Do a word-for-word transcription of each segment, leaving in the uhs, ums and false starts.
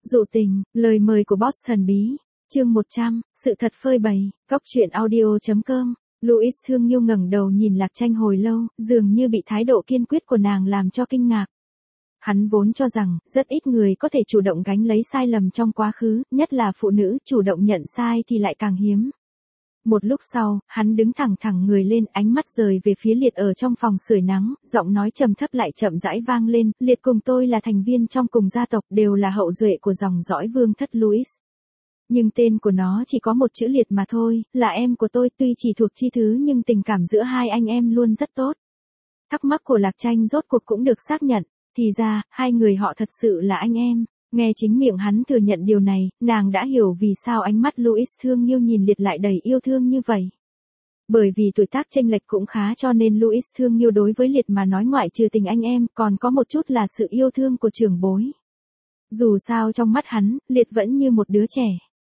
Dụ tình, lời mời của boss thần bí. Chương một trăm, sự thật phơi bày, góc truyện audio chấm com. Louis thương Nghiêu ngẩng đầu nhìn Lạc Tranh hồi lâu, dường như bị thái độ kiên quyết của nàng làm cho kinh ngạc. Hắn vốn cho rằng, rất ít người có thể chủ động gánh lấy sai lầm trong quá khứ, nhất là phụ nữ chủ động nhận sai thì lại càng hiếm. Một lúc sau, hắn đứng thẳng thẳng người lên, ánh mắt rời về phía Liệt ở trong phòng sưởi nắng, giọng nói trầm thấp lại chậm rãi vang lên, Liệt cùng tôi là thành viên trong cùng gia tộc, đều là hậu duệ của dòng dõi vương thất Louis. Nhưng tên của nó chỉ có một chữ Liệt mà thôi, là em của tôi, tuy chỉ thuộc chi thứ nhưng tình cảm giữa hai anh em luôn rất tốt. Thắc mắc của Lạc Tranh rốt cuộc cũng được xác nhận, thì ra, hai người họ thật sự là anh em. Nghe chính miệng hắn thừa nhận điều này, nàng đã hiểu vì sao ánh mắt Louis thương Nghiêu nhìn Liệt lại đầy yêu thương như vậy. Bởi vì tuổi tác chênh lệch cũng khá cho nên Louis thương Nghiêu đối với Liệt mà nói ngoại trừ tình anh em còn có một chút là sự yêu thương của trưởng bối. Dù sao trong mắt hắn, Liệt vẫn như một đứa trẻ.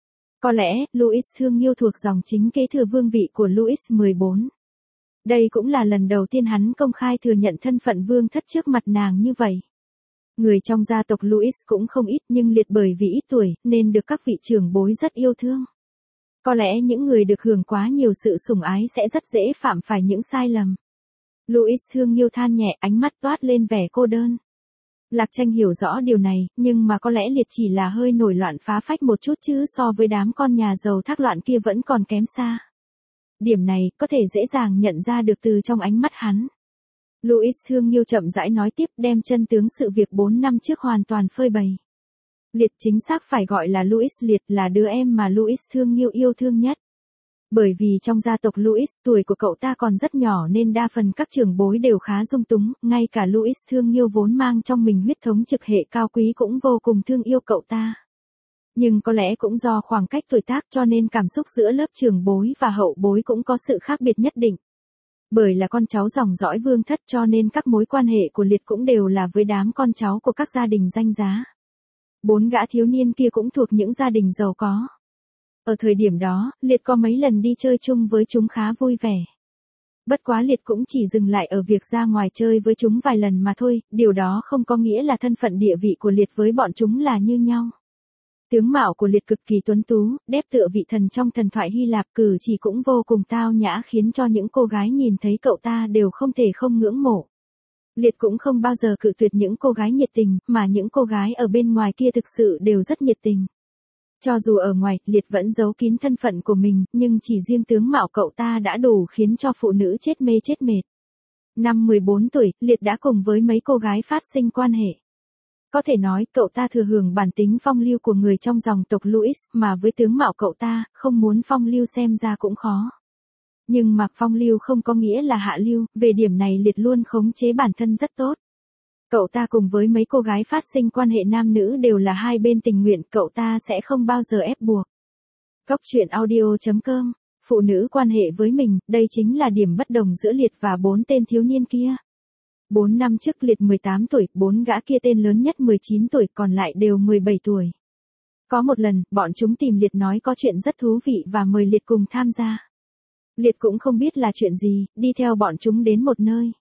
Có lẽ, Louis thương Nghiêu thuộc dòng chính kế thừa vương vị của Louis mười bốn. Đây cũng là lần đầu tiên hắn công khai thừa nhận thân phận vương thất trước mặt nàng như vậy. Người trong gia tộc Louis cũng không ít nhưng Liệt bởi vì ít tuổi nên được các vị trưởng bối rất yêu thương. Có lẽ những người được hưởng quá nhiều sự sủng ái sẽ rất dễ phạm phải những sai lầm. Louis thương Nghiêu than nhẹ, ánh mắt toát lên vẻ cô đơn. Lạc Tranh hiểu rõ điều này, nhưng mà có lẽ Liệt chỉ là hơi nổi loạn phá phách một chút chứ so với đám con nhà giàu thác loạn kia vẫn còn kém xa. Điểm này có thể dễ dàng nhận ra được từ trong ánh mắt hắn. Louis thương Nghiêu chậm rãi nói tiếp, đem chân tướng sự việc bốn năm trước hoàn toàn phơi bày. Liệt chính xác phải gọi là Louis Liệt, là đứa em mà Louis thương Nghiêu yêu thương nhất. Bởi vì trong gia tộc Louis tuổi của cậu ta còn rất nhỏ nên đa phần các trưởng bối đều khá dung túng, ngay cả Louis thương Nghiêu vốn mang trong mình huyết thống trực hệ cao quý cũng vô cùng thương yêu cậu ta. Nhưng có lẽ cũng do khoảng cách tuổi tác cho nên cảm xúc giữa lớp trưởng bối và hậu bối cũng có sự khác biệt nhất định. Bởi là con cháu dòng dõi vương thất cho nên các mối quan hệ của Liệt cũng đều là với đám con cháu của các gia đình danh giá. Bốn gã thiếu niên kia cũng thuộc những gia đình giàu có. Ở thời điểm đó, Liệt có mấy lần đi chơi chung với chúng khá vui vẻ. Bất quá Liệt cũng chỉ dừng lại ở việc ra ngoài chơi với chúng vài lần mà thôi, điều đó không có nghĩa là thân phận địa vị của Liệt với bọn chúng là như nhau. Tướng mạo của Liệt cực kỳ tuấn tú, đép tựa vị thần trong thần thoại Hy Lạp, cử chỉ cũng vô cùng tao nhã khiến cho những cô gái nhìn thấy cậu ta đều không thể không ngưỡng mộ. Liệt cũng không bao giờ cự tuyệt những cô gái nhiệt tình, mà những cô gái ở bên ngoài kia thực sự đều rất nhiệt tình. Cho dù ở ngoài, Liệt vẫn giấu kín thân phận của mình, nhưng chỉ riêng tướng mạo cậu ta đã đủ khiến cho phụ nữ chết mê chết mệt. Năm mười bốn tuổi, Liệt đã cùng với mấy cô gái phát sinh quan hệ. Có thể nói, cậu ta thừa hưởng bản tính phong lưu của người trong dòng tộc Louis, mà với tướng mạo cậu ta, không muốn phong lưu xem ra cũng khó. Nhưng mà phong lưu không có nghĩa là hạ lưu, về điểm này Liệt luôn khống chế bản thân rất tốt. Cậu ta cùng với mấy cô gái phát sinh quan hệ nam nữ đều là hai bên tình nguyện, cậu ta sẽ không bao giờ ép buộc. Góc truyện audio chấm com, phụ nữ quan hệ với mình, đây chính là điểm bất đồng giữa Liệt và bốn tên thiếu niên kia. Bốn năm trước Liệt mười tám tuổi, bốn gã kia tên lớn nhất mười chín tuổi, còn lại đều mười bảy tuổi. Có một lần, bọn chúng tìm Liệt nói có chuyện rất thú vị và mời Liệt cùng tham gia. Liệt cũng không biết là chuyện gì, đi theo bọn chúng đến một nơi.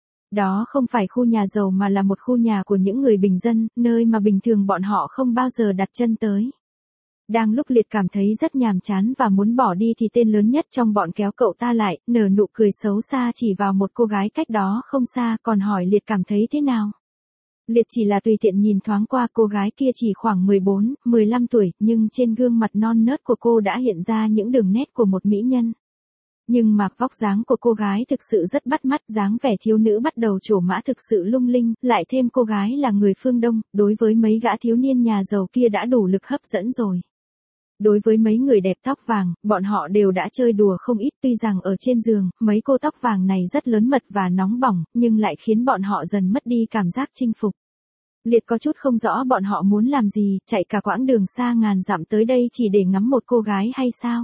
Đó không phải khu nhà giàu mà là một khu nhà của những người bình dân, nơi mà bình thường bọn họ không bao giờ đặt chân tới. Đang lúc Liệt cảm thấy rất nhàm chán và muốn bỏ đi thì tên lớn nhất trong bọn kéo cậu ta lại, nở nụ cười xấu xa chỉ vào một cô gái cách đó không xa, còn hỏi Liệt cảm thấy thế nào. Liệt chỉ là tùy tiện nhìn thoáng qua, cô gái kia chỉ khoảng mười bốn, mười lăm tuổi, nhưng trên gương mặt non nớt của cô đã hiện ra những đường nét của một mỹ nhân. Nhưng mà vóc dáng của cô gái thực sự rất bắt mắt, dáng vẻ thiếu nữ bắt đầu trổ mã thực sự lung linh, lại thêm cô gái là người phương Đông, đối với mấy gã thiếu niên nhà giàu kia đã đủ lực hấp dẫn rồi. Đối với mấy người đẹp tóc vàng, bọn họ đều đã chơi đùa không ít, tuy rằng ở trên giường, mấy cô tóc vàng này rất lớn mật và nóng bỏng, nhưng lại khiến bọn họ dần mất đi cảm giác chinh phục. Liệt có chút không rõ bọn họ muốn làm gì, chạy cả quãng đường xa ngàn dặm tới đây chỉ để ngắm một cô gái hay sao?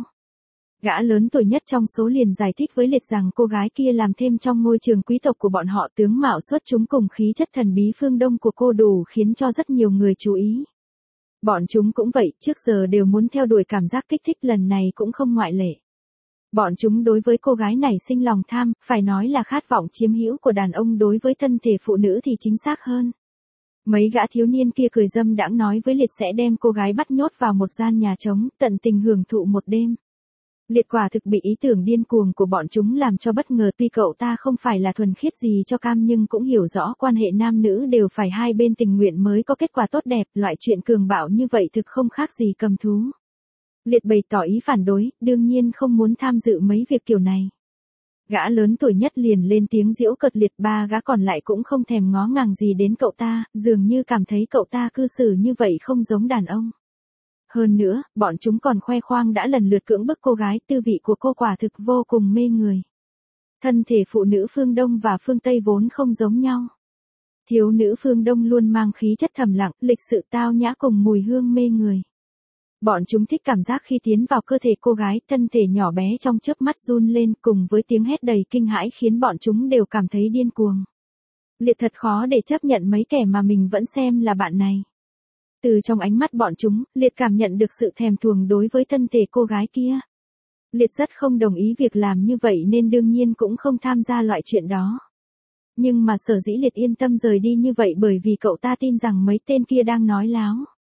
Gã lớn tuổi nhất trong số liền giải thích với Liệt rằng cô gái kia làm thêm trong ngôi trường quý tộc của bọn họ, tướng mạo xuất chúng cùng khí chất thần bí phương Đông của cô đủ khiến cho rất nhiều người chú ý. Bọn chúng cũng vậy, trước giờ đều muốn theo đuổi cảm giác kích thích, lần này cũng không ngoại lệ. Bọn chúng đối với cô gái này sinh lòng tham, phải nói là khát vọng chiếm hữu của đàn ông đối với thân thể phụ nữ thì chính xác hơn. Mấy gã thiếu niên kia cười dâm đãng nói với Liệt sẽ đem cô gái bắt nhốt vào một gian nhà trống, tận tình hưởng thụ một đêm. Liệt quả thực bị ý tưởng điên cuồng của bọn chúng làm cho bất ngờ, tuy cậu ta không phải là thuần khiết gì cho cam nhưng cũng hiểu rõ quan hệ nam nữ đều phải hai bên tình nguyện mới có kết quả tốt đẹp, loại chuyện cường bạo như vậy thực không khác gì cầm thú. Liệt bày tỏ ý phản đối, đương nhiên không muốn tham dự mấy việc kiểu này. Gã lớn tuổi nhất liền lên tiếng giễu cợt Liệt, ba gã còn lại cũng không thèm ngó ngàng gì đến cậu ta, dường như cảm thấy cậu ta cư xử như vậy không giống đàn ông. Hơn nữa, bọn chúng còn khoe khoang đã lần lượt cưỡng bức cô gái, tư vị của cô quả thực vô cùng mê người. Thân thể phụ nữ phương Đông và phương Tây vốn không giống nhau. Thiếu nữ phương Đông luôn mang khí chất thầm lặng, lịch sự tao nhã cùng mùi hương mê người. Bọn chúng thích cảm giác khi tiến vào cơ thể cô gái, thân thể nhỏ bé trong chớp mắt run lên cùng với tiếng hét đầy kinh hãi khiến bọn chúng đều cảm thấy điên cuồng. Liệt thật khó để chấp nhận mấy kẻ mà mình vẫn xem là bạn này. Từ trong ánh mắt bọn chúng, Liệt cảm nhận được sự thèm thuồng đối với thân thể cô gái kia. Liệt rất không đồng ý việc làm như vậy nên đương nhiên cũng không tham gia loại chuyện đó. Nhưng mà sở dĩ Liệt yên tâm rời đi như vậy bởi vì cậu ta tin rằng mấy tên kia đang nói láo.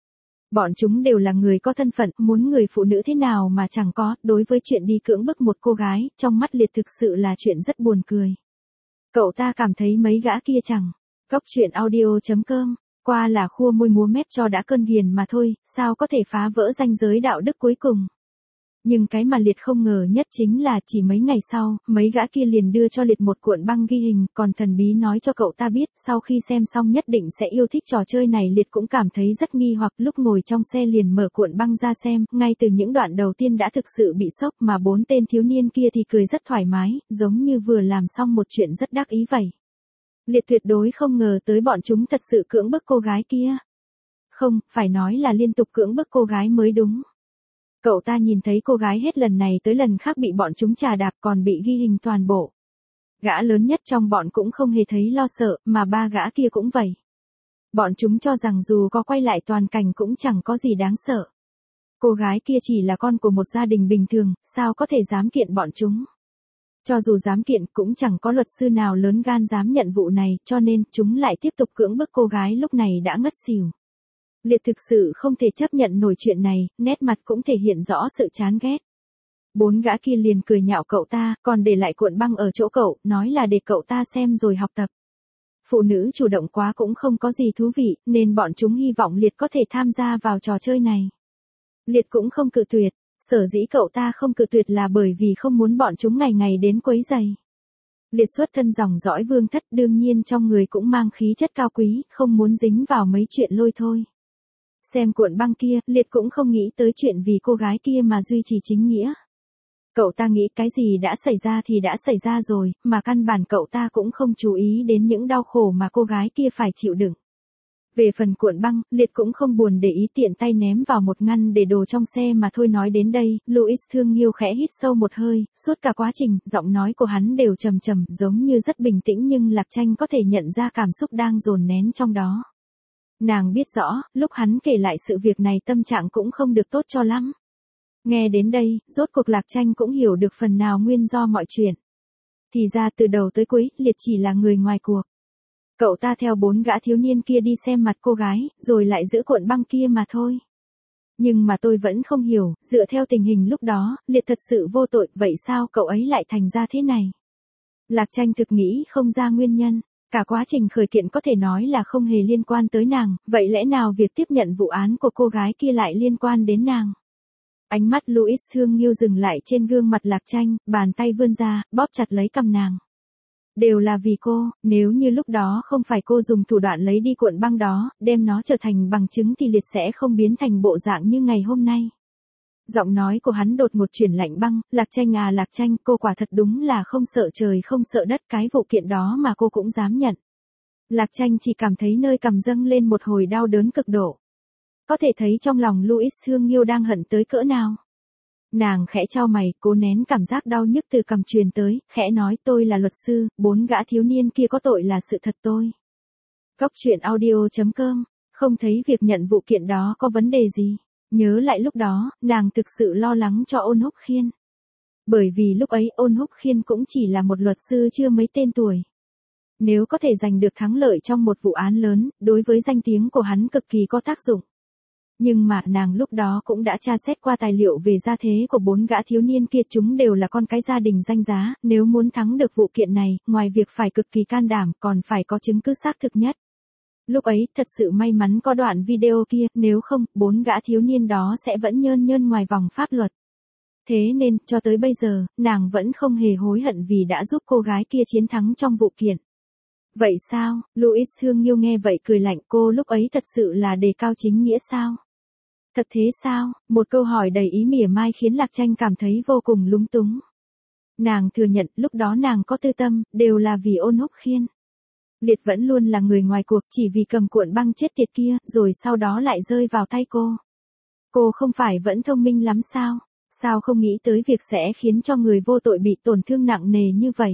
Bọn chúng đều là người có thân phận, muốn người phụ nữ thế nào mà chẳng có, đối với chuyện đi cưỡng bức một cô gái, trong mắt Liệt thực sự là chuyện rất buồn cười. Cậu ta cảm thấy mấy gã kia chẳng. Cóc truyện audio chấm com, qua là khua môi múa mép cho đã cơn ghiền mà thôi, sao có thể phá vỡ ranh giới đạo đức cuối cùng. Nhưng cái mà Liệt không ngờ nhất chính là chỉ mấy ngày sau, mấy gã kia liền đưa cho Liệt một cuộn băng ghi hình, còn thần bí nói cho cậu ta biết, sau khi xem xong nhất định sẽ yêu thích trò chơi này. Liệt cũng cảm thấy rất nghi hoặc, lúc ngồi trong xe liền mở cuộn băng ra xem, ngay từ những đoạn đầu tiên đã thực sự bị sốc, mà bốn tên thiếu niên kia thì cười rất thoải mái, giống như vừa làm xong một chuyện rất đắc ý vậy. Liệt tuyệt đối không ngờ tới bọn chúng thật sự cưỡng bức cô gái kia. Không, phải nói là liên tục cưỡng bức cô gái mới đúng. Cậu ta nhìn thấy cô gái hết lần này tới lần khác bị bọn chúng chà đạp còn bị ghi hình toàn bộ. Gã lớn nhất trong bọn cũng không hề thấy lo sợ, mà ba gã kia cũng vậy. Bọn chúng cho rằng dù có quay lại toàn cảnh cũng chẳng có gì đáng sợ. Cô gái kia chỉ là con của một gia đình bình thường, sao có thể dám kiện bọn chúng. Cho dù dám kiện cũng chẳng có luật sư nào lớn gan dám nhận vụ này, cho nên chúng lại tiếp tục cưỡng bức cô gái lúc này đã ngất xỉu. Liệt thực sự không thể chấp nhận nổi chuyện này, nét mặt cũng thể hiện rõ sự chán ghét. Bốn gã kia liền cười nhạo cậu ta, còn để lại cuộn băng ở chỗ cậu, nói là để cậu ta xem rồi học tập. Phụ nữ chủ động quá cũng không có gì thú vị, nên bọn chúng hy vọng Liệt có thể tham gia vào trò chơi này. Liệt cũng không cự tuyệt, sở dĩ cậu ta không cự tuyệt là bởi vì không muốn bọn chúng ngày ngày đến quấy rầy. Liệt xuất thân dòng dõi vương thất, đương nhiên trong người cũng mang khí chất cao quý, không muốn dính vào mấy chuyện lôi thôi. Xem cuộn băng kia, Liệt cũng không nghĩ tới chuyện vì cô gái kia mà duy trì chính nghĩa. Cậu ta nghĩ cái gì đã xảy ra thì đã xảy ra rồi, mà căn bản cậu ta cũng không chú ý đến những đau khổ mà cô gái kia phải chịu đựng. Về phần cuộn băng, Liệt cũng không buồn để ý, tiện tay ném vào một ngăn để đồ trong xe mà thôi. Nói đến đây, Louis Thương Nghiêu khẽ hít sâu một hơi, suốt cả quá trình, giọng nói của hắn đều trầm trầm, giống như rất bình tĩnh nhưng Lạc Tranh có thể nhận ra cảm xúc đang dồn nén trong đó. Nàng biết rõ, lúc hắn kể lại sự việc này tâm trạng cũng không được tốt cho lắm. Nghe đến đây, rốt cuộc Lạc Tranh cũng hiểu được phần nào nguyên do mọi chuyện. Thì ra từ đầu tới cuối, Liệt chỉ là người ngoài cuộc. Cậu ta theo bốn gã thiếu niên kia đi xem mặt cô gái, rồi lại giữ cuộn băng kia mà thôi. Nhưng mà tôi vẫn không hiểu, dựa theo tình hình lúc đó, Liệt thật sự vô tội, vậy sao cậu ấy lại thành ra thế này? Lạc Tranh thực nghĩ không ra nguyên nhân. Cả quá trình khởi kiện có thể nói là không hề liên quan tới nàng, vậy lẽ nào việc tiếp nhận vụ án của cô gái kia lại liên quan đến nàng? Ánh mắt Louis Thương Nghiêu dừng lại trên gương mặt Lạc Tranh, bàn tay vươn ra, bóp chặt lấy cằm nàng. Đều là vì cô, nếu như lúc đó không phải cô dùng thủ đoạn lấy đi cuộn băng đó, đem nó trở thành bằng chứng thì Liệt sẽ không biến thành bộ dạng như ngày hôm nay. Giọng nói của hắn đột ngột chuyển lạnh băng, Lạc Tranh à Lạc Tranh, cô quả thật đúng là không sợ trời không sợ đất, cái vụ kiện đó mà cô cũng dám nhận. Lạc Tranh chỉ cảm thấy nơi cằm dâng lên một hồi đau đớn cực độ. Có thể thấy trong lòng Louis Thương Nghiêu đang hận tới cỡ nào. Nàng khẽ chau mày, cố nén cảm giác đau nhức từ cằm truyền tới, khẽ nói tôi là luật sư, bốn gã thiếu niên kia có tội là sự thật tôi. Cóc truyện audio chấm com, không thấy việc nhận vụ kiện đó có vấn đề gì. Nhớ lại lúc đó, nàng thực sự lo lắng cho Ôn Húc Khiên. Bởi vì lúc ấy Ôn Húc Khiên cũng chỉ là một luật sư chưa mấy tên tuổi. Nếu có thể giành được thắng lợi trong một vụ án lớn, đối với danh tiếng của hắn cực kỳ có tác dụng. Nhưng mà nàng lúc đó cũng đã tra xét qua tài liệu về gia thế của bốn gã thiếu niên kia, chúng đều là con cái gia đình danh giá, nếu muốn thắng được vụ kiện này, ngoài việc phải cực kỳ can đảm còn phải có chứng cứ xác thực nhất. Lúc ấy, thật sự may mắn có đoạn video kia, nếu không, bốn gã thiếu niên đó sẽ vẫn nhơn nhơn ngoài vòng pháp luật. Thế nên, cho tới bây giờ, nàng vẫn không hề hối hận vì đã giúp cô gái kia chiến thắng trong vụ kiện. Vậy sao? Louis Thương Nghiêu nghe vậy cười lạnh, cô lúc ấy thật sự là đề cao chính nghĩa sao? Thật thế sao? Một câu hỏi đầy ý mỉa mai khiến Lạc Tranh cảm thấy vô cùng lúng túng. Nàng thừa nhận lúc đó nàng có tư tâm, đều là vì Ôn Húc Khiên. Liệt vẫn luôn là người ngoài cuộc, chỉ vì cầm cuộn băng chết tiệt kia, rồi sau đó lại rơi vào tay cô. Cô không phải vẫn thông minh lắm sao? Sao không nghĩ tới việc sẽ khiến cho người vô tội bị tổn thương nặng nề như vậy?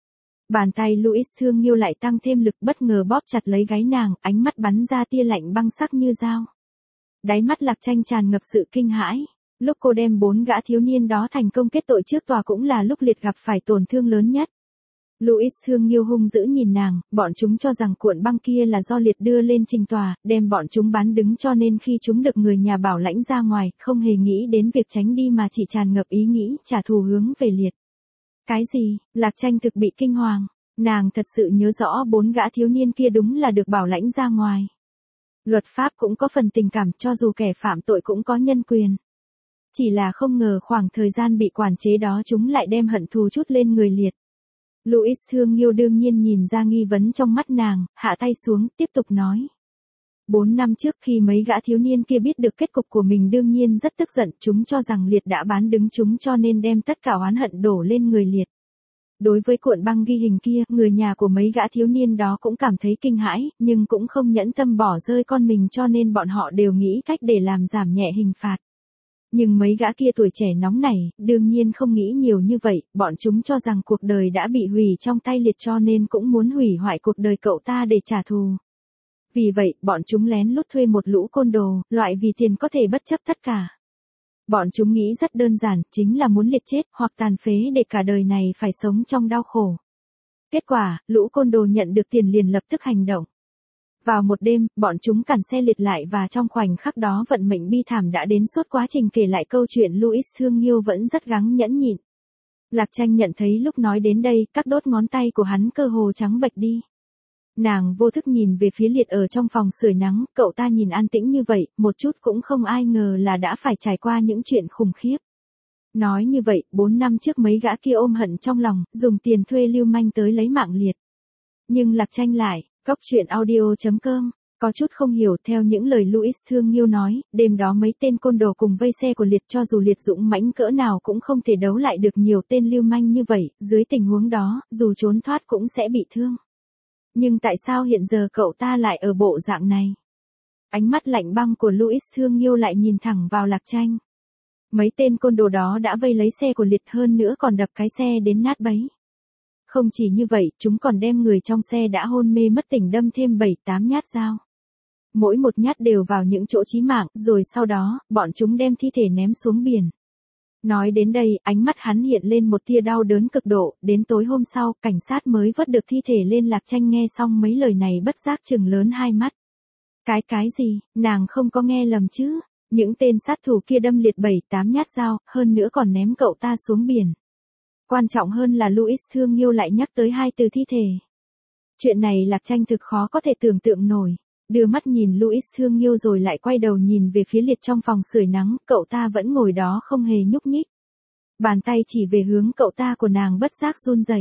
Bàn tay Louis Thương Nghiêu lại tăng thêm lực, bất ngờ bóp chặt lấy gáy nàng, ánh mắt bắn ra tia lạnh băng sắc như dao. Đáy mắt Lạc Tranh tràn ngập sự kinh hãi. Lúc cô đem bốn gã thiếu niên đó thành công kết tội trước tòa cũng là lúc Liệt gặp phải tổn thương lớn nhất. Louis Thương Nghiêu hung dữ nhìn nàng, bọn chúng cho rằng cuộn băng kia là do Liệt đưa lên trình tòa, đem bọn chúng bán đứng, cho nên khi chúng được người nhà bảo lãnh ra ngoài, không hề nghĩ đến việc tránh đi mà chỉ tràn ngập ý nghĩ trả thù hướng về Liệt. Cái gì? Lạc Tranh thực bị kinh hoàng. Nàng thật sự nhớ rõ bốn gã thiếu niên kia đúng là được bảo lãnh ra ngoài. Luật pháp cũng có phần tình cảm, cho dù kẻ phạm tội cũng có nhân quyền. Chỉ là không ngờ khoảng thời gian bị quản chế đó chúng lại đem hận thù chút lên người Liệt. Louis Thương Nghiêu đương nhiên nhìn ra nghi vấn trong mắt nàng, hạ tay xuống, tiếp tục nói. Bốn năm trước khi mấy gã thiếu niên kia biết được kết cục của mình đương nhiên rất tức giận, chúng cho rằng Liệt đã bán đứng chúng cho nên đem tất cả oán hận đổ lên người Liệt. Đối với cuộn băng ghi hình kia, người nhà của mấy gã thiếu niên đó cũng cảm thấy kinh hãi, nhưng cũng không nhẫn tâm bỏ rơi con mình cho nên bọn họ đều nghĩ cách để làm giảm nhẹ hình phạt. Nhưng mấy gã kia tuổi trẻ nóng nảy, đương nhiên không nghĩ nhiều như vậy, bọn chúng cho rằng cuộc đời đã bị hủy trong tay Liệt cho nên cũng muốn hủy hoại cuộc đời cậu ta để trả thù. Vì vậy, bọn chúng lén lút thuê một lũ côn đồ, loại vì tiền có thể bất chấp tất cả. Bọn chúng nghĩ rất đơn giản, chính là muốn Liệt chết hoặc tàn phế để cả đời này phải sống trong đau khổ. Kết quả, lũ côn đồ nhận được tiền liền lập tức hành động. Vào một đêm, bọn chúng cản xe Liệt lại và trong khoảnh khắc đó vận mệnh bi thảm đã đến. Suốt quá trình kể lại câu chuyện Louis Thương Nghiêu vẫn rất gắng nhẫn nhịn. Lạc Tranh nhận thấy lúc nói đến đây, các đốt ngón tay của hắn cơ hồ trắng bệch đi. Nàng vô thức nhìn về phía Liệt ở trong phòng sưởi nắng, cậu ta nhìn an tĩnh như vậy, một chút cũng không ai ngờ là đã phải trải qua những chuyện khủng khiếp. Nói như vậy, bốn năm trước mấy gã kia ôm hận trong lòng, dùng tiền thuê lưu manh tới lấy mạng Liệt. Nhưng Lạc Tranh lại, Góc truyện audio chấm com, có chút không hiểu. Theo những lời Louis Thương Nghiêu nói, đêm đó mấy tên côn đồ cùng vây xe của Liệt, cho dù Liệt dũng mãnh cỡ nào cũng không thể đấu lại được nhiều tên lưu manh như vậy, dưới tình huống đó, dù trốn thoát cũng sẽ bị thương. Nhưng tại sao hiện giờ cậu ta lại ở bộ dạng này? Ánh mắt lạnh băng của Louis Thương Nghiêu lại nhìn thẳng vào Lạc Tranh. Mấy tên côn đồ đó đã vây lấy xe của Liệt, hơn nữa còn đập cái xe đến nát bấy. Không chỉ như vậy, chúng còn đem người trong xe đã hôn mê mất tỉnh đâm thêm bảy tám nhát dao. Mỗi một nhát đều vào những chỗ chí mạng, rồi sau đó, bọn chúng đem thi thể ném xuống biển. Nói đến đây, ánh mắt hắn hiện lên một tia đau đớn cực độ, đến tối hôm sau, cảnh sát mới vớt được thi thể lên. Lạc Tranh nghe xong mấy lời này bất giác trừng lớn hai mắt. Cái cái gì, nàng không có nghe lầm chứ, những tên sát thủ kia đâm Liệt bảy tám nhát dao, hơn nữa còn ném cậu ta xuống biển. Quan trọng hơn là Louis Thương Nghiêu lại nhắc tới hai từ thi thể. Chuyện này Lạc Tranh thực khó có thể tưởng tượng nổi. Đưa mắt nhìn Louis Thương Nghiêu rồi lại quay đầu nhìn về phía Liệt trong phòng sưởi nắng, cậu ta vẫn ngồi đó không hề nhúc nhích. Bàn tay chỉ về hướng cậu ta của nàng bất giác run rẩy.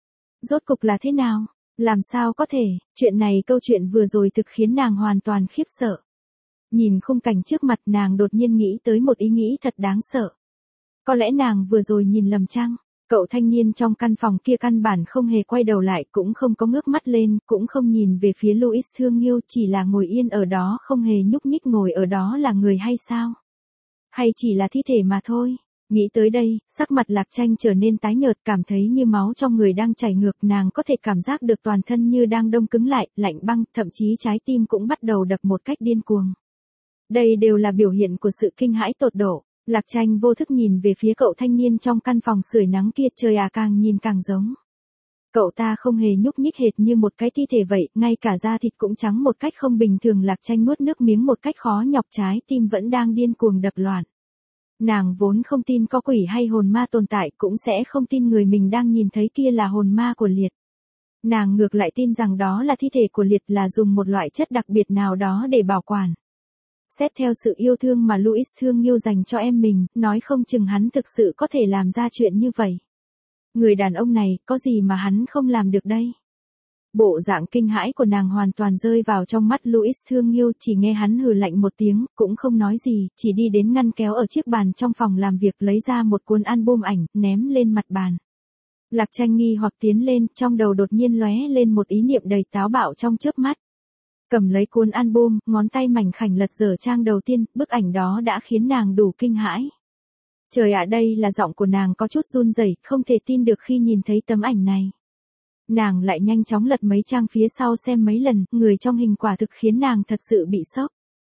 Rốt cục là thế nào? Làm sao có thể? Chuyện này, câu chuyện vừa rồi thực khiến nàng hoàn toàn khiếp sợ. Nhìn khung cảnh trước mặt, nàng đột nhiên nghĩ tới một ý nghĩ thật đáng sợ. Có lẽ nàng vừa rồi nhìn lầm chăng? Cậu thanh niên trong căn phòng kia căn bản không hề quay đầu lại, cũng không có ngước mắt lên, cũng không nhìn về phía Louis Thương Nghiêu, chỉ là ngồi yên ở đó không hề nhúc nhích. Ngồi ở đó là người hay sao? Hay chỉ là thi thể mà thôi? Nghĩ tới đây, sắc mặt Lạc Tranh trở nên tái nhợt, cảm thấy như máu trong người đang chảy ngược. Nàng có thể cảm giác được toàn thân như đang đông cứng lại, lạnh băng, thậm chí trái tim cũng bắt đầu đập một cách điên cuồng. Đây đều là biểu hiện của sự kinh hãi tột độ. Lạc Tranh vô thức nhìn về phía cậu thanh niên trong căn phòng sưởi nắng kia, trời à, càng nhìn càng giống. Cậu ta không hề nhúc nhích hệt như một cái thi thể vậy, ngay cả da thịt cũng trắng một cách không bình thường. Lạc Tranh nuốt nước miếng một cách khó nhọc, trái tim vẫn đang điên cuồng đập loạn. Nàng vốn không tin có quỷ hay hồn ma tồn tại, cũng sẽ không tin người mình đang nhìn thấy kia là hồn ma của Liệt. Nàng ngược lại tin rằng đó là thi thể của Liệt, là dùng một loại chất đặc biệt nào đó để bảo quản. Xét theo sự yêu thương mà Louis thương yêu dành cho em mình, nói không chừng hắn thực sự có thể làm ra chuyện như vậy. Người đàn ông này, có gì mà hắn không làm được đây? Bộ dạng kinh hãi của nàng hoàn toàn rơi vào trong mắt Louis thương yêu, chỉ nghe hắn hừ lạnh một tiếng, cũng không nói gì, chỉ đi đến ngăn kéo ở chiếc bàn trong phòng làm việc, lấy ra một cuốn album ảnh, ném lên mặt bàn. Lạc Tranh nghi hoặc tiến lên, trong đầu đột nhiên lóe lên một ý niệm đầy táo bạo trong chớp mắt. Cầm lấy cuốn album, ngón tay mảnh khảnh lật dở trang đầu tiên, bức ảnh đó đã khiến nàng đủ kinh hãi. Trời ạ, đây là giọng của nàng có chút run rẩy, không thể tin được khi nhìn thấy tấm ảnh này. Nàng lại nhanh chóng lật mấy trang phía sau xem mấy lần, người trong hình quả thực khiến nàng thật sự bị sốc.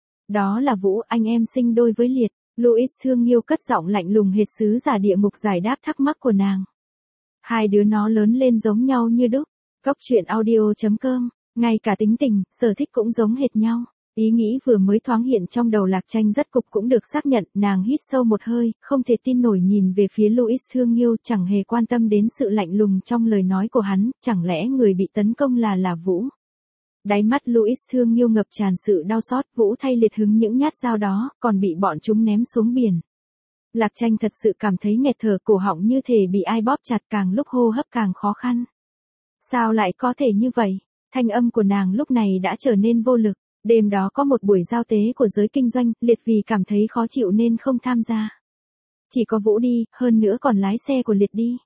Đó là Vũ, anh em sinh đôi với Liệt. Louis thương yêu cất giọng lạnh lùng hệt sứ giả địa ngục giải đáp thắc mắc của nàng. Hai đứa nó lớn lên giống nhau như đúc. Góc truyện audio chấm com, ngay cả tính tình, sở thích cũng giống hệt nhau. Ý nghĩ vừa mới thoáng hiện trong đầu Lạc Tranh rất cục cũng được xác nhận, nàng hít sâu một hơi, không thể tin nổi nhìn về phía Louis thương yêu, chẳng hề quan tâm đến sự lạnh lùng trong lời nói của hắn, chẳng lẽ người bị tấn công là là Vũ. Đáy mắt Louis thương yêu ngập tràn sự đau xót, Vũ thay Liệt hứng những nhát dao đó, còn bị bọn chúng ném xuống biển. Lạc Tranh thật sự cảm thấy nghẹt thở, cổ họng như thể bị ai bóp chặt, càng lúc hô hấp càng khó khăn. Sao lại có thể như vậy? Thanh âm của nàng lúc này đã trở nên vô lực. Đêm đó có một buổi giao tế của giới kinh doanh, Liệt vì cảm thấy khó chịu nên không tham gia. Chỉ có Vũ đi, hơn nữa còn lái xe của Liệt đi.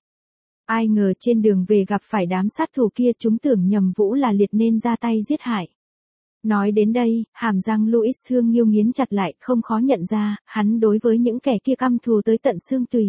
Ai ngờ trên đường về gặp phải đám sát thủ kia, chúng tưởng nhầm Vũ là Liệt nên ra tay giết hại. Nói đến đây, hàm răng Louis thương yêu nghiến chặt lại, không khó nhận ra, hắn đối với những kẻ kia căm thù tới tận xương tủy.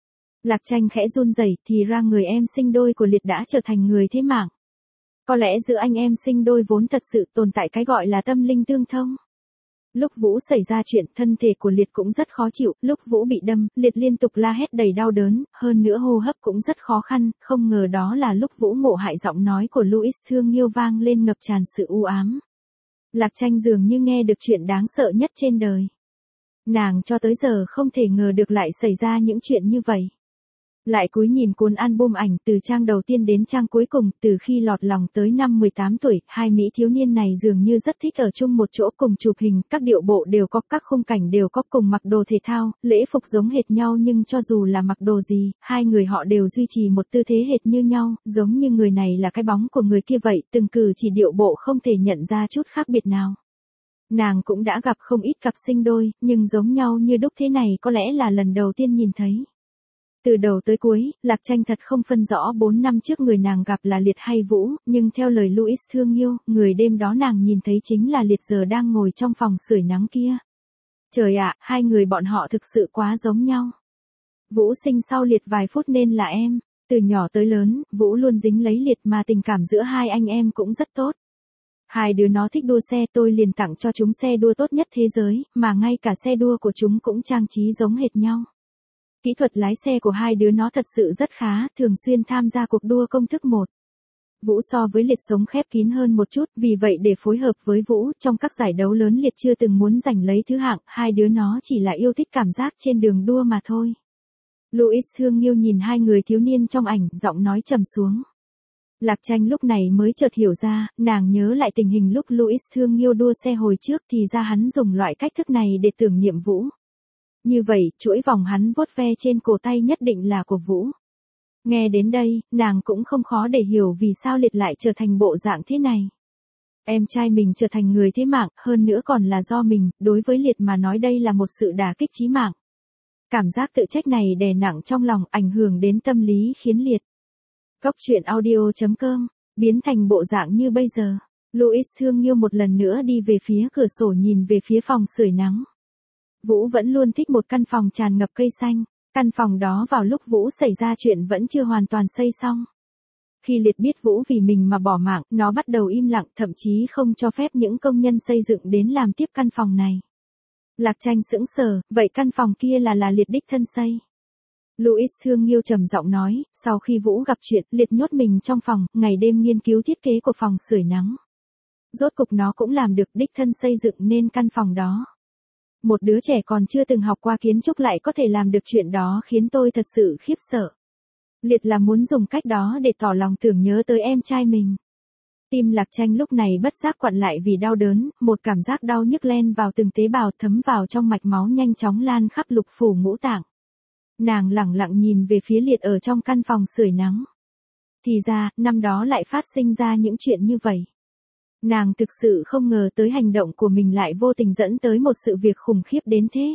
Lạc Tranh khẽ run rẩy, thì ra người em sinh đôi của Liệt đã trở thành người thế mạng. Có lẽ giữa anh em sinh đôi vốn thật sự tồn tại cái gọi là tâm linh tương thông. Lúc Vũ xảy ra chuyện, thân thể của Liệt cũng rất khó chịu, lúc Vũ bị đâm, Liệt liên tục la hét đầy đau đớn, hơn nữa hô hấp cũng rất khó khăn, không ngờ đó là lúc Vũ ngộ hại. Giọng nói của Louis thương yêu vang lên ngập tràn sự u ám. Lạc Tranh dường như nghe được chuyện đáng sợ nhất trên đời. Nàng cho tới giờ không thể ngờ được lại xảy ra những chuyện như vậy. Lại cúi nhìn cuốn album ảnh từ trang đầu tiên đến trang cuối cùng, từ khi lọt lòng tới năm mười tám tuổi, hai mỹ thiếu niên này dường như rất thích ở chung một chỗ cùng chụp hình, các điệu bộ đều có, các khung cảnh đều có, cùng mặc đồ thể thao, lễ phục giống hệt nhau, nhưng cho dù là mặc đồ gì, hai người họ đều duy trì một tư thế hệt như nhau, giống như người này là cái bóng của người kia vậy, từng cử chỉ điệu bộ không thể nhận ra chút khác biệt nào. Nàng cũng đã gặp không ít cặp sinh đôi, nhưng giống nhau như đúc thế này có lẽ là lần đầu tiên nhìn thấy. Từ đầu tới cuối, Lạc Tranh thật không phân rõ bốn năm trước người nàng gặp là Liệt hay Vũ, nhưng theo lời Louis thương yêu, người đêm đó nàng nhìn thấy chính là Liệt giờ đang ngồi trong phòng sưởi nắng kia. Trời ạ, hai người bọn họ thực sự quá giống nhau. Vũ sinh sau Liệt vài phút nên là em. Từ nhỏ tới lớn, Vũ luôn dính lấy Liệt mà tình cảm giữa hai anh em cũng rất tốt. Hai đứa nó thích đua xe, tôi liền tặng cho chúng xe đua tốt nhất thế giới, mà ngay cả xe đua của chúng cũng trang trí giống hệt nhau. Kỹ thuật lái xe của hai đứa nó thật sự rất khá, thường xuyên tham gia cuộc đua công thức một. Vũ so với Liệt sống khép kín hơn một chút, vì vậy để phối hợp với Vũ, trong các giải đấu lớn Liệt chưa từng muốn giành lấy thứ hạng, hai đứa nó chỉ là yêu thích cảm giác trên đường đua mà thôi. Louis thương yêu nhìn hai người thiếu niên trong ảnh, giọng nói trầm xuống. Lạc Tranh lúc này mới chợt hiểu ra, nàng nhớ lại tình hình lúc Louis thương yêu đua xe hồi trước, thì ra hắn dùng loại cách thức này để tưởng niệm Vũ. Như vậy, chuỗi vòng hắn vuốt ve trên cổ tay nhất định là của Vũ. Nghe đến đây, nàng cũng không khó để hiểu vì sao Liệt lại trở thành bộ dạng thế này. Em trai mình trở thành người thế mạng, hơn nữa còn là do mình, đối với Liệt mà nói đây là một sự đả kích chí mạng. Cảm giác tự trách này đè nặng trong lòng, ảnh hưởng đến tâm lý khiến Liệt. Góc truyện audio chấm com, biến thành bộ dạng như bây giờ. Louis thương yêu một lần nữa đi về phía cửa sổ nhìn về phía phòng sưởi nắng. Vũ vẫn luôn thích một căn phòng tràn ngập cây xanh, căn phòng đó vào lúc Vũ xảy ra chuyện vẫn chưa hoàn toàn xây xong. Khi Liệt biết Vũ vì mình mà bỏ mạng, nó bắt đầu im lặng, thậm chí không cho phép những công nhân xây dựng đến làm tiếp căn phòng này. Lạc Tranh sững sờ, vậy căn phòng kia là là Liệt đích thân xây. Louis Thương Nghiêu trầm giọng nói, sau khi Vũ gặp chuyện, Liệt nhốt mình trong phòng, ngày đêm nghiên cứu thiết kế của phòng sưởi nắng. Rốt cục nó cũng làm được đích thân xây dựng nên căn phòng đó. Một đứa trẻ còn chưa từng học qua kiến trúc lại có thể làm được chuyện đó khiến tôi thật sự khiếp sợ. Liệt là muốn dùng cách đó để tỏ lòng tưởng nhớ tới em trai mình. Tim Lạc Tranh lúc này bất giác quặn lại vì đau đớn, một cảm giác đau nhức len vào từng tế bào thấm vào trong mạch máu nhanh chóng lan khắp lục phủ ngũ tạng. Nàng lẳng lặng nhìn về phía Liệt ở trong căn phòng sưởi nắng. Thì ra, năm đó lại phát sinh ra những chuyện như vậy. Nàng thực sự không ngờ tới hành động của mình lại vô tình dẫn tới một sự việc khủng khiếp đến thế.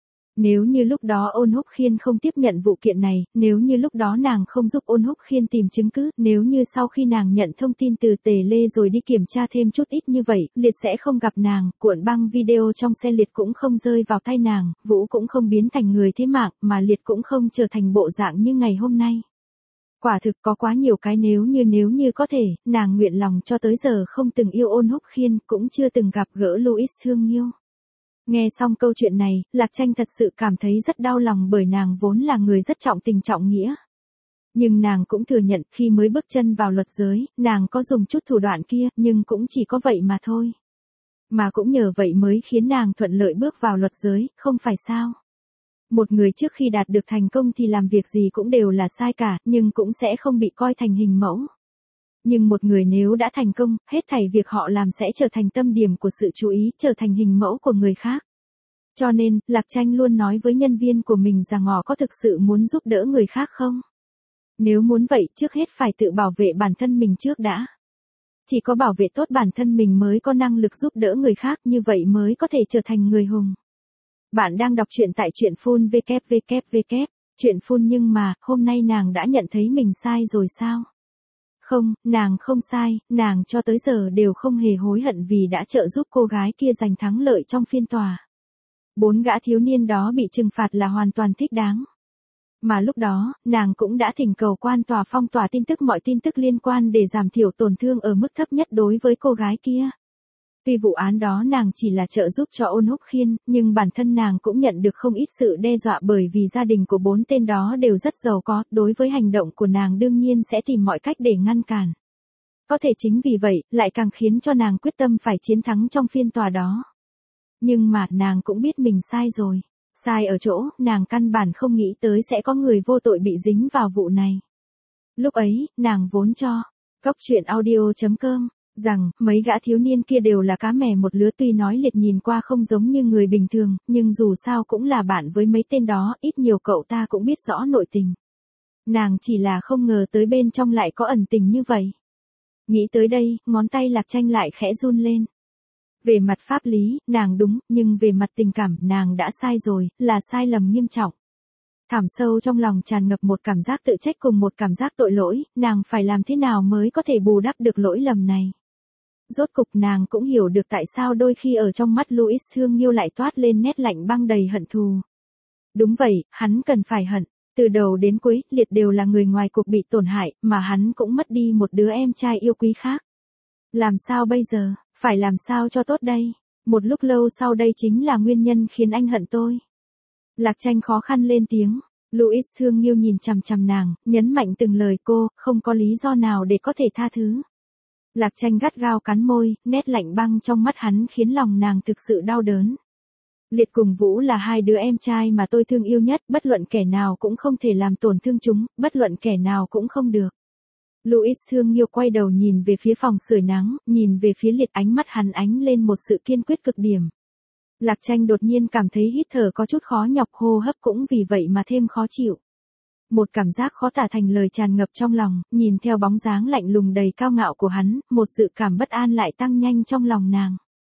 Nếu như lúc đó Ôn Húc Khiên không tiếp nhận vụ kiện này, nếu như lúc đó nàng không giúp Ôn Húc Khiên tìm chứng cứ, nếu như sau khi nàng nhận thông tin từ Tề Lê rồi đi kiểm tra thêm chút ít như vậy, Liệt sẽ không gặp nàng, cuộn băng video trong xe Liệt cũng không rơi vào tay nàng, Vũ cũng không biến thành người thế mạng, mà Liệt cũng không trở thành bộ dạng như ngày hôm nay. Quả thực có quá nhiều cái nếu như nếu như có thể, nàng nguyện lòng cho tới giờ không từng yêu Ôn Húc Khiên, cũng chưa từng gặp gỡ Louis Thương Nghiêu. Nghe xong câu chuyện này, Lạc Tranh thật sự cảm thấy rất đau lòng bởi nàng vốn là người rất trọng tình trọng nghĩa. Nhưng nàng cũng thừa nhận khi mới bước chân vào luật giới, nàng có dùng chút thủ đoạn kia, nhưng cũng chỉ có vậy mà thôi. Mà cũng nhờ vậy mới khiến nàng thuận lợi bước vào luật giới, không phải sao? Một người trước khi đạt được thành công thì làm việc gì cũng đều là sai cả, nhưng cũng sẽ không bị coi thành hình mẫu. Nhưng một người nếu đã thành công, hết thảy việc họ làm sẽ trở thành tâm điểm của sự chú ý, trở thành hình mẫu của người khác. Cho nên, Lạc Tranh luôn nói với nhân viên của mình rằng họ có thực sự muốn giúp đỡ người khác không? Nếu muốn vậy, trước hết phải tự bảo vệ bản thân mình trước đã. Chỉ có bảo vệ tốt bản thân mình mới có năng lực giúp đỡ người khác, như vậy mới có thể trở thành người hùng. Bạn đang đọc truyện tại truyện phun vê kép vê kép vê kép, truyện phun nhưng mà, hôm nay nàng đã nhận thấy mình sai rồi sao? Không, nàng không sai, nàng cho tới giờ đều không hề hối hận vì đã trợ giúp cô gái kia giành thắng lợi trong phiên tòa. Bốn gã thiếu niên đó bị trừng phạt là hoàn toàn thích đáng. Mà lúc đó, nàng cũng đã thỉnh cầu quan tòa phong tỏa tin tức mọi tin tức liên quan để giảm thiểu tổn thương ở mức thấp nhất đối với cô gái kia. Tuy vụ án đó nàng chỉ là trợ giúp cho Ôn Húc Khiên, nhưng bản thân nàng cũng nhận được không ít sự đe dọa bởi vì gia đình của bốn tên đó đều rất giàu có, đối với hành động của nàng đương nhiên sẽ tìm mọi cách để ngăn cản. Có thể chính vì vậy, lại càng khiến cho nàng quyết tâm phải chiến thắng trong phiên tòa đó. Nhưng mà, nàng cũng biết mình sai rồi. Sai ở chỗ, nàng căn bản không nghĩ tới sẽ có người vô tội bị dính vào vụ này. Lúc ấy, nàng vốn cho, Cóc Truyện Audio chấm com, rằng, mấy gã thiếu niên kia đều là cá mè một lứa tuy nói Liệt nhìn qua không giống như người bình thường, nhưng dù sao cũng là bạn với mấy tên đó, ít nhiều cậu ta cũng biết rõ nội tình. Nàng chỉ là không ngờ tới bên trong lại có ẩn tình như vậy. Nghĩ tới đây, ngón tay Lạc Tranh lại khẽ run lên. Về mặt pháp lý, nàng đúng, nhưng về mặt tình cảm, nàng đã sai rồi, là sai lầm nghiêm trọng. Thẳm sâu trong lòng tràn ngập một cảm giác tự trách cùng một cảm giác tội lỗi, nàng phải làm thế nào mới có thể bù đắp được lỗi lầm này. Rốt cục nàng cũng hiểu được tại sao đôi khi ở trong mắt Louis Thương Nghiêu lại toát lên nét lạnh băng đầy hận thù. Đúng vậy, hắn cần phải hận. Từ đầu đến cuối, Liệt đều là người ngoài cuộc bị tổn hại, mà hắn cũng mất đi một đứa em trai yêu quý khác. Làm sao bây giờ, phải làm sao cho tốt đây? Một lúc lâu sau đây chính là nguyên nhân khiến anh hận tôi. Lạc Tranh khó khăn lên tiếng. Louis Thương Nghiêu nhìn chằm chằm nàng, nhấn mạnh từng lời cô, không có lý do nào để có thể tha thứ. Lạc Tranh gắt gao cắn môi, nét lạnh băng trong mắt hắn khiến lòng nàng thực sự đau đớn. Liệt cùng Vũ là hai đứa em trai mà tôi thương yêu nhất, bất luận kẻ nào cũng không thể làm tổn thương chúng, bất luận kẻ nào cũng không được. Louis Thương Nghiêu quay đầu nhìn về phía phòng sưởi nắng, nhìn về phía Liệt, ánh mắt hắn ánh lên một sự kiên quyết cực điểm. Lạc Tranh đột nhiên cảm thấy hít thở có chút khó nhọc, hô hấp cũng vì vậy mà thêm khó chịu. Một cảm giác khó tả thành lời tràn ngập trong lòng, nhìn theo bóng dáng lạnh lùng đầy cao ngạo của hắn, một dự cảm bất an lại tăng nhanh trong lòng nàng.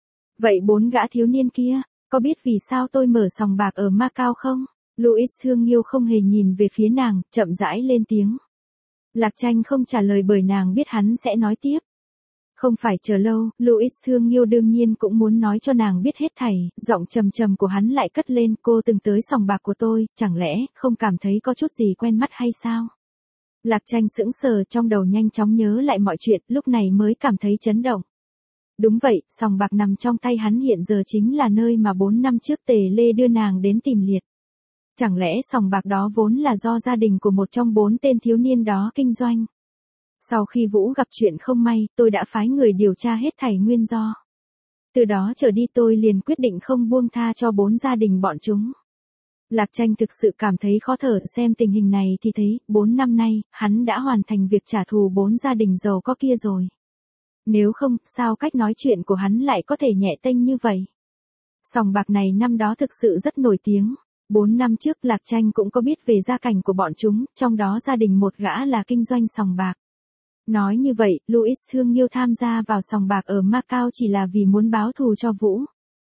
Vậy bốn gã thiếu niên kia, có biết vì sao tôi mở sòng bạc ở Macau không? Louis Thương Nghiêu không hề nhìn về phía nàng, chậm rãi lên tiếng. Lạc Tranh không trả lời bởi nàng biết hắn sẽ nói tiếp. Không phải chờ lâu, Louis Thương Nghiêu đương nhiên cũng muốn nói cho nàng biết hết thảy, giọng trầm trầm của hắn lại cất lên, cô từng tới sòng bạc của tôi, chẳng lẽ không cảm thấy có chút gì quen mắt hay sao? Lạc Tranh sững sờ, trong đầu nhanh chóng nhớ lại mọi chuyện, lúc này mới cảm thấy chấn động. Đúng vậy, sòng bạc nằm trong tay hắn hiện giờ chính là nơi mà bốn năm trước Tề Lê đưa nàng đến tìm Liệt. Chẳng lẽ sòng bạc đó vốn là do gia đình của một trong bốn tên thiếu niên đó kinh doanh? Sau khi Vũ gặp chuyện không may, tôi đã phái người điều tra hết thảy nguyên do. Từ đó trở đi tôi liền quyết định không buông tha cho bốn gia đình bọn chúng. Lạc Tranh thực sự cảm thấy khó thở, xem tình hình này thì thấy, bốn năm nay, hắn đã hoàn thành việc trả thù bốn gia đình giàu có kia rồi. Nếu không, sao cách nói chuyện của hắn lại có thể nhẹ tênh như vậy? Sòng bạc này năm đó thực sự rất nổi tiếng. Bốn năm trước Lạc Tranh cũng có biết về gia cảnh của bọn chúng, trong đó gia đình một gã là kinh doanh sòng bạc. Nói như vậy, Louis thương Nghiêu tham gia vào sòng bạc ở Macau chỉ là vì muốn báo thù cho Vũ.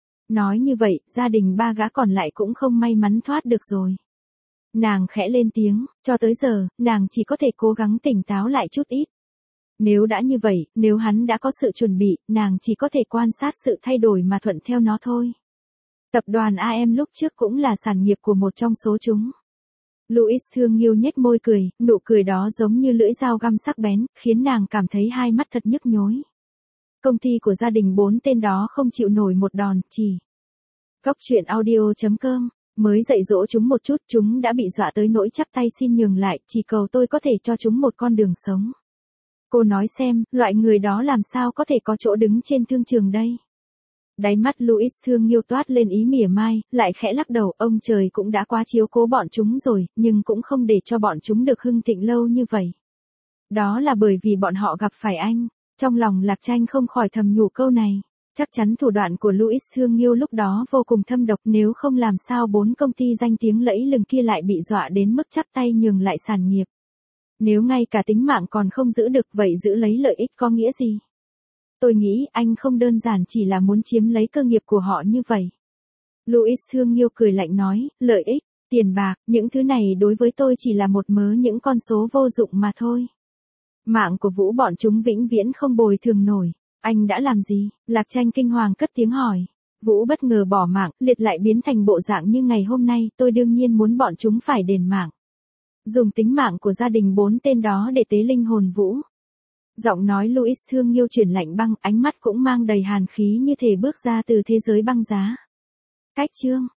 Nói như vậy, gia đình ba gã còn lại cũng không may mắn thoát được rồi. Nàng khẽ lên tiếng, cho tới giờ, nàng chỉ có thể cố gắng tỉnh táo lại chút ít. Nếu đã như vậy, nếu hắn đã có sự chuẩn bị, nàng chỉ có thể quan sát sự thay đổi mà thuận theo nó thôi. Tập đoàn a em lúc trước cũng là sản nghiệp của một trong số chúng. Louis thương Nghiêu nhếch môi cười, nụ cười đó giống như lưỡi dao găm sắc bén, khiến nàng cảm thấy hai mắt thật nhức nhối. Công ty của gia đình bốn tên đó không chịu nổi một đòn, chỉ. Góc truyện audio chấm com, mới dạy dỗ chúng một chút, chúng đã bị dọa tới nỗi chắp tay xin nhường lại, chỉ cầu tôi có thể cho chúng một con đường sống. Cô nói xem, loại người đó làm sao có thể có chỗ đứng trên thương trường đây? Đáy mắt Louis thương Nghiêu toát lên ý mỉa mai, lại khẽ lắc đầu, ông trời cũng đã quá chiếu cố bọn chúng rồi, nhưng cũng không để cho bọn chúng được hưng thịnh lâu như vậy. Đó là bởi vì bọn họ gặp phải anh. Trong lòng Lạc Tranh không khỏi thầm nhủ câu này. Chắc chắn thủ đoạn của Louis thương Nghiêu lúc đó vô cùng thâm độc, nếu không làm sao bốn công ty danh tiếng lẫy lừng kia lại bị dọa đến mức chắp tay nhường lại sản nghiệp. Nếu ngay cả tính mạng còn không giữ được, vậy giữ lấy lợi ích có nghĩa gì? Tôi nghĩ anh không đơn giản chỉ là muốn chiếm lấy cơ nghiệp của họ như vậy. Louis thương Nghiêu cười lạnh nói, lợi ích, tiền bạc, những thứ này đối với tôi chỉ là một mớ những con số vô dụng mà thôi. Mạng của Vũ bọn chúng vĩnh viễn không bồi thường nổi. Anh đã làm gì? Lạc Tranh kinh hoàng cất tiếng hỏi. Vũ bất ngờ bỏ mạng, liệt lại biến thành bộ dạng như ngày hôm nay, tôi đương nhiên muốn bọn chúng phải đền mạng. Dùng tính mạng của gia đình bốn tên đó để tế linh hồn Vũ. Giọng nói Louis thương Nghiêu chuyển lạnh băng, ánh mắt cũng mang đầy hàn khí như thể bước ra từ thế giới băng giá. Cách chương